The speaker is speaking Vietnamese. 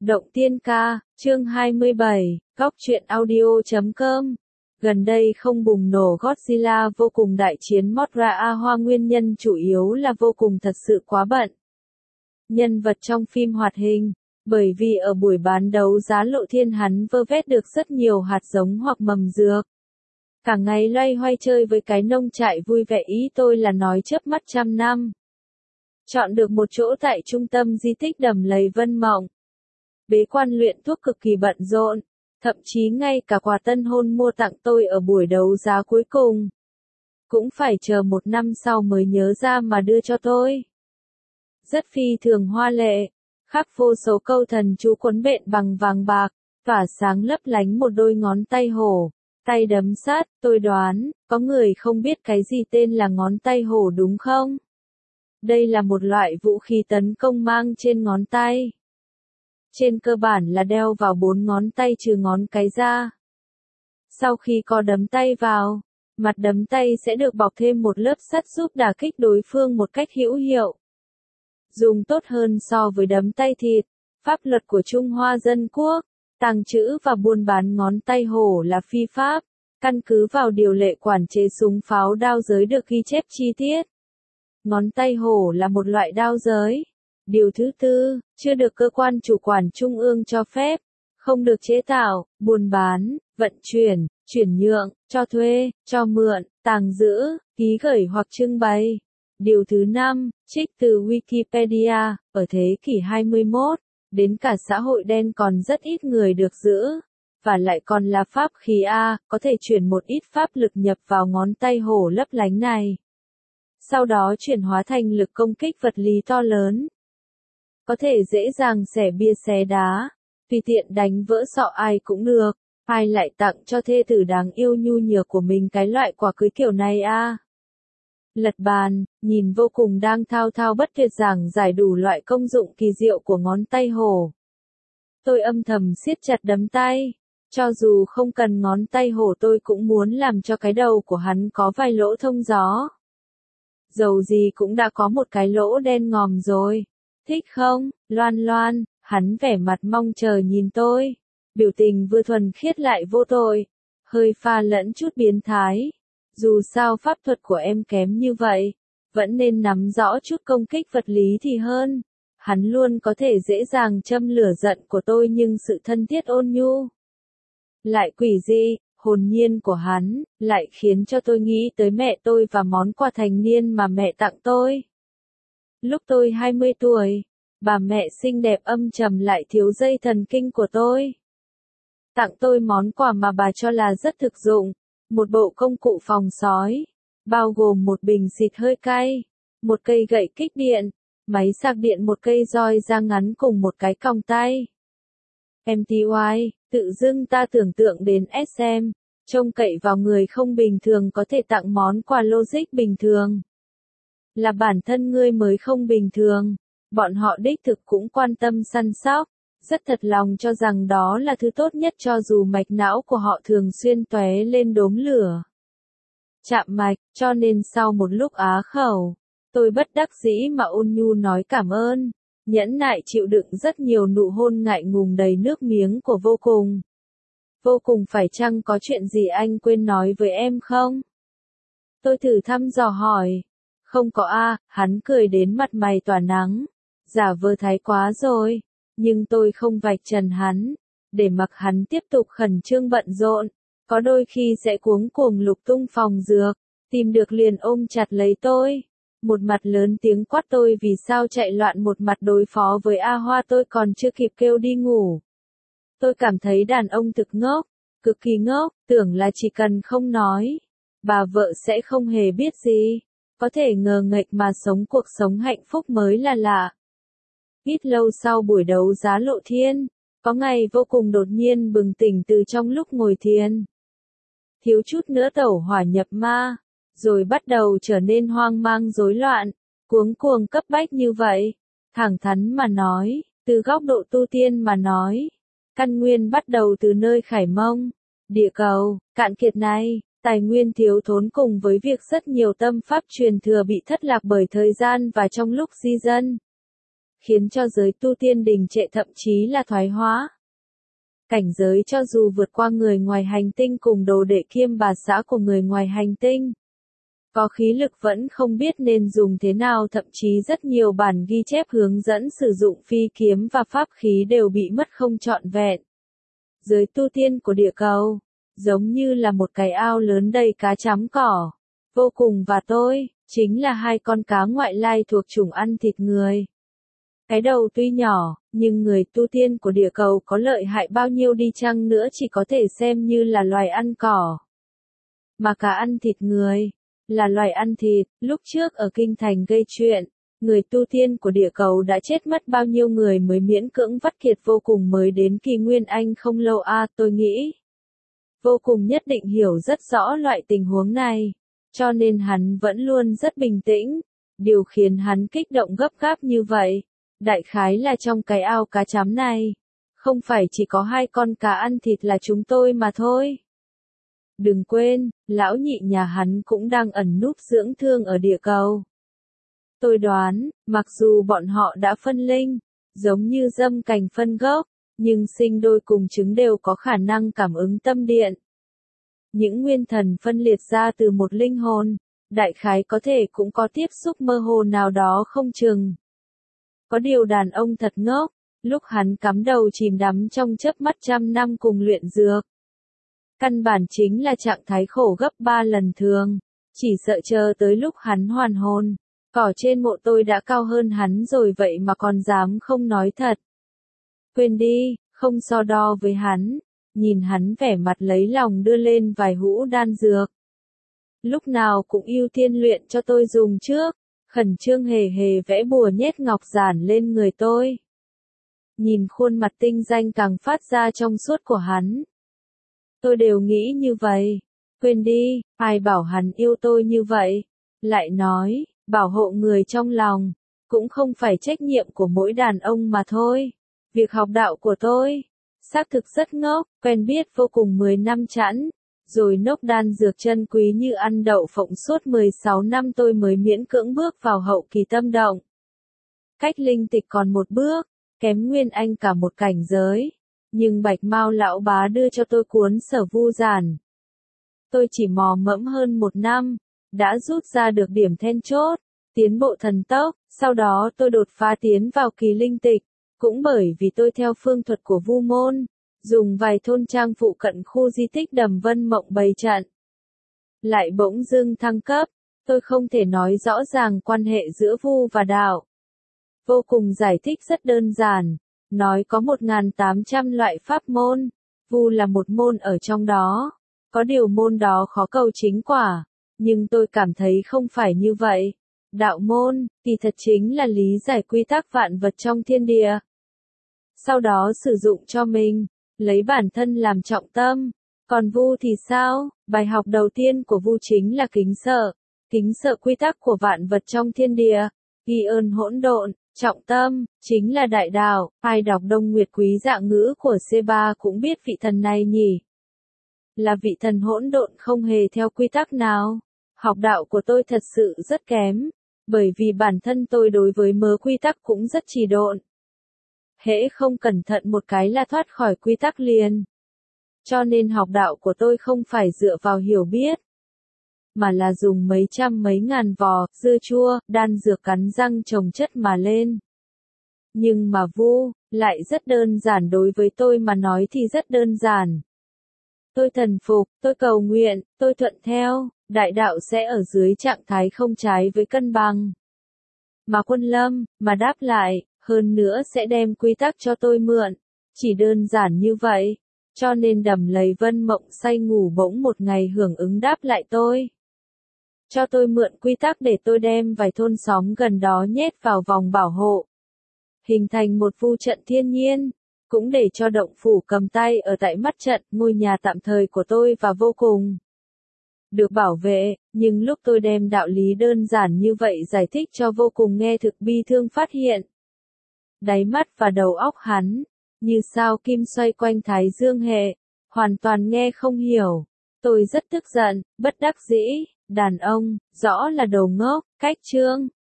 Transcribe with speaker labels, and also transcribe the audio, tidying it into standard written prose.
Speaker 1: Động Tiên Ca, chương 27, Góc truyện audio.com. Gần đây không bùng nổ Godzilla vô cùng đại chiến Mothra A Hoa, nguyên nhân chủ yếu là vô cùng thật sự quá bận. Nhân vật trong phim hoạt hình, bởi vì ở buổi bán đấu giá Lộ Thiên hắn vơ vét được rất nhiều hạt giống hoặc mầm dược. Cả ngày loay hoay chơi với cái nông trại vui vẻ, ý tôi là nói chớp mắt trăm năm. Chọn được một chỗ tại trung tâm di tích Đầm Lầy Vân Mộng. Bế quan luyện thuốc cực kỳ bận rộn, thậm chí ngay cả quà tân hôn mua tặng tôi ở buổi đấu giá cuối cùng cũng phải chờ 1 năm sau mới nhớ ra mà đưa cho tôi. Rất phi thường hoa lệ, khắc vô số câu thần chú quấn bện bằng vàng bạc, tỏa sáng lấp lánh một đôi ngón tay hổ, tay đấm sát. Tôi đoán, có người không biết cái gì tên là ngón tay hổ đúng không? Đây là một loại vũ khí tấn công mang trên ngón tay. Trên cơ bản là đeo vào 4 ngón tay trừ ngón cái ra. Sau khi có đấm tay vào, mặt đấm tay sẽ được bọc thêm một lớp sắt giúp đả kích đối phương một cách hữu hiệu. Dùng tốt hơn so với đấm tay thịt. Pháp luật của Trung Hoa Dân Quốc, tàng trữ và buôn bán ngón tay hổ là phi pháp, căn cứ vào điều lệ quản chế súng pháo đao giới được ghi chép chi tiết. Ngón tay hổ là một loại đao giới. Điều thứ 4, chưa được cơ quan chủ quản trung ương cho phép, không được chế tạo, buôn bán, vận chuyển, chuyển nhượng, cho thuê, cho mượn, tàng giữ, ký gửi hoặc trưng bày. Điều thứ 5, trích từ Wikipedia, ở thế kỷ 21, đến cả xã hội đen còn rất ít người được giữ, và lại còn là pháp khí A, có thể chuyển một ít pháp lực nhập vào ngón tay hổ lấp lánh này. Sau đó chuyển hóa thành lực công kích vật lý to lớn. Có thể dễ dàng xẻ bia xé đá, tùy tiện đánh vỡ sọ ai cũng được, ai lại tặng cho thê tử đáng yêu nhu nhược của mình cái loại quả cưới kiểu này a? Lật bàn, nhìn vô cùng đang thao thao bất tuyệt giảng giải đủ loại công dụng kỳ diệu của ngón tay hổ. Tôi âm thầm siết chặt đấm tay, cho dù không cần ngón tay hổ tôi cũng muốn làm cho cái đầu của hắn có vài lỗ thông gió. Dầu gì cũng đã có một cái lỗ đen ngòm rồi. Thích không, Loan Loan? Hắn vẻ mặt mong chờ nhìn tôi. Biểu tình vừa thuần khiết lại vô tội, hơi pha lẫn chút biến thái. Dù sao pháp thuật của em kém như vậy, vẫn nên nắm rõ chút công kích vật lý thì hơn. Hắn luôn có thể dễ dàng châm lửa giận của tôi, nhưng sự thân thiết ôn nhu, lại quỷ dị, hồn nhiên của hắn, lại khiến cho tôi nghĩ tới mẹ tôi và món quà thành niên mà mẹ tặng tôi. Lúc tôi 20 tuổi, bà mẹ xinh đẹp âm trầm lại thiếu dây thần kinh của tôi tặng tôi món quà mà bà cho là rất thực dụng, một bộ công cụ phòng sói, bao gồm một bình xịt hơi cay, một cây gậy kích điện, máy sạc điện, một cây roi da ngắn cùng một cái còng tay. MTY, tự dưng ta tưởng tượng đến SM, trông cậy vào người không bình thường có thể tặng món quà logic bình thường. Là bản thân ngươi mới không bình thường, bọn họ đích thực cũng quan tâm săn sóc, rất thật lòng cho rằng đó là thứ tốt nhất cho dù mạch não của họ thường xuyên tóe lên đốm lửa. Chạm mạch, cho nên sau một lúc á khẩu, tôi bất đắc dĩ mà ôn nhu nói cảm ơn, nhẫn nại chịu đựng rất nhiều nụ hôn ngại ngùng đầy nước miếng của vô cùng. Vô cùng phải chăng có chuyện gì anh quên nói với em không? Tôi thử thăm dò hỏi. Không có a, hắn cười đến mặt mày tỏa nắng. Giả vờ thái quá rồi, nhưng tôi không vạch trần hắn, để mặc hắn tiếp tục khẩn trương bận rộn, có đôi khi sẽ cuống cuồng lục tung phòng dược, tìm được liền ôm chặt lấy tôi, một mặt lớn tiếng quát tôi vì sao chạy loạn, một mặt đối phó với A Hoa. Tôi còn chưa kịp kêu đi ngủ. Tôi cảm thấy đàn ông thực ngốc, cực kỳ ngốc, tưởng là chỉ cần không nói, bà vợ sẽ không hề biết gì. Có thể ngờ nghệch mà sống cuộc sống hạnh phúc mới là lạ. Ít lâu sau buổi đấu giá Lộ Thiên, có ngày vô cùng đột nhiên bừng tỉnh từ trong lúc ngồi thiền. Thiếu chút nữa tẩu hỏa nhập ma, rồi bắt đầu trở nên hoang mang rối loạn, cuống cuồng cấp bách như vậy. Thẳng thắn mà nói, từ góc độ tu tiên mà nói, căn nguyên bắt đầu từ nơi Khải Mông, địa cầu cạn kiệt này. Tài nguyên thiếu thốn cùng với việc rất nhiều tâm pháp truyền thừa bị thất lạc bởi thời gian và trong lúc di dân, khiến cho giới tu tiên đình trệ thậm chí là thoái hóa. Cảnh giới cho dù vượt qua người ngoài hành tinh cùng đồ đệ kiêm bà xã của người ngoài hành tinh. Có khí lực vẫn không biết nên dùng thế nào, thậm chí rất nhiều bản ghi chép hướng dẫn sử dụng phi kiếm và pháp khí đều bị mất không trọn vẹn. Giới tu tiên của địa cầu, giống như là một cái ao lớn đầy cá chấm cỏ. Vô cùng và tôi, chính là hai con cá ngoại lai thuộc chủng ăn thịt người. Cái đầu tuy nhỏ, nhưng người tu tiên của địa cầu có lợi hại bao nhiêu đi chăng nữa chỉ có thể xem như là loài ăn cỏ. Mà cá ăn thịt người, là loài ăn thịt, lúc trước ở kinh thành gây chuyện, người tu tiên của địa cầu đã chết mất bao nhiêu người mới miễn cưỡng vắt kiệt vô cùng mới đến kỳ Nguyên Anh không lâu tôi nghĩ. Vô cùng nhất định hiểu rất rõ loại tình huống này, cho nên hắn vẫn luôn rất bình tĩnh. Điều khiến hắn kích động gấp gáp như vậy, đại khái là trong cái ao cá chấm này, không phải chỉ có hai con cá ăn thịt là chúng tôi mà thôi. Đừng quên, lão nhị nhà hắn cũng đang ẩn núp dưỡng thương ở địa cầu. Tôi đoán, mặc dù bọn họ đã phân linh, giống như dâm cành phân gốc, nhưng sinh đôi cùng trứng đều có khả năng cảm ứng tâm điện. Những nguyên thần phân liệt ra từ một linh hồn, đại khái có thể cũng có tiếp xúc mơ hồ nào đó không chừng. Có điều đàn ông thật ngốc, lúc hắn cắm đầu chìm đắm trong chớp mắt trăm năm cùng luyện dược. Căn bản chính là trạng thái khổ gấp 3 lần thường, chỉ sợ chờ tới lúc hắn hoàn hồn, cỏ trên mộ tôi đã cao hơn hắn rồi vậy mà còn dám không nói thật. Quên đi, không so đo với hắn, nhìn hắn vẻ mặt lấy lòng đưa lên vài hũ đan dược. Lúc nào cũng ưu tiên luyện cho tôi dùng trước, khẩn trương hề hề vẽ bùa nhét ngọc giản lên người tôi. Nhìn khuôn mặt tinh danh càng phát ra trong suốt của hắn. Tôi đều nghĩ như vậy, quên đi, ai bảo hắn yêu tôi như vậy, lại nói, bảo hộ người trong lòng, cũng không phải trách nhiệm của mỗi đàn ông mà thôi. Việc học đạo của tôi, xác thực rất ngốc, quen biết vô cùng 10 năm chẵn, rồi nốc đan dược chân quý như ăn đậu phộng suốt 16 năm tôi mới miễn cưỡng bước vào hậu kỳ tâm động. Cách linh tịch còn một bước, kém Nguyên Anh cả một cảnh giới. Nhưng Bạch Mao lão bá đưa cho tôi cuốn Sở Vu Giản. Tôi chỉ mò mẫm hơn 1 năm, đã rút ra được điểm then chốt, tiến bộ thần tốc, sau đó tôi đột phá tiến vào kỳ linh tịch, cũng bởi vì tôi theo phương thuật của Vu môn, dùng vài thôn trang phụ cận khu di tích Đầm Vân Mộng bày trận. Lại bỗng dưng thăng cấp, tôi không thể nói rõ ràng quan hệ giữa Vu và đạo. Vô cùng giải thích rất đơn giản. Nói có 1.800 loại pháp môn, Vu là một môn ở trong đó, có điều môn đó khó cầu chính quả, nhưng tôi cảm thấy không phải như vậy. Đạo môn, kỳ thật chính là lý giải quy tắc vạn vật trong thiên địa. Sau đó sử dụng cho mình, lấy bản thân làm trọng tâm. Còn Vu thì sao? Bài học đầu tiên của Vu chính là kính sợ quy tắc của vạn vật trong thiên địa, ghi ơn hỗn độn. Trọng tâm, chính là đại đạo, ai đọc Đông Nguyệt Quý Dạ ngữ của C3 cũng biết vị thần này nhỉ. Là vị thần hỗn độn không hề theo quy tắc nào. Học đạo của tôi thật sự rất kém, bởi vì bản thân tôi đối với mớ quy tắc cũng rất trì độn. Hễ không cẩn thận một cái là thoát khỏi quy tắc liền. Cho nên học đạo của tôi không phải dựa vào hiểu biết, mà là dùng mấy trăm mấy ngàn vò, dưa chua, đan dược cắn răng chồng chất mà lên. Nhưng mà Vu, lại rất đơn giản đối với tôi mà nói thì rất đơn giản. Tôi thần phục, tôi cầu nguyện, tôi thuận theo, đại đạo sẽ ở dưới trạng thái không trái với cân bằng. Mà Quân Lâm, mà đáp lại, hơn nữa sẽ đem quy tắc cho tôi mượn. Chỉ đơn giản như vậy. Cho nên Đầm Lầy Vân Mộng say ngủ bỗng một ngày hưởng ứng đáp lại tôi. Cho tôi mượn quy tắc để tôi đem vài thôn xóm gần đó nhét vào vòng bảo hộ. Hình thành một vu trận thiên nhiên, cũng để cho động phủ cầm tay ở tại mắt trận, ngôi nhà tạm thời của tôi và vô cùng được bảo vệ, nhưng lúc tôi đem đạo lý đơn giản như vậy giải thích cho vô cùng nghe thực bi thương phát hiện. Đáy mắt và đầu óc hắn, như sao kim xoay quanh thái dương hệ, hoàn toàn nghe không hiểu. Tôi rất tức giận, bất đắc dĩ, đàn ông, rõ là đồ ngốc, cách chương.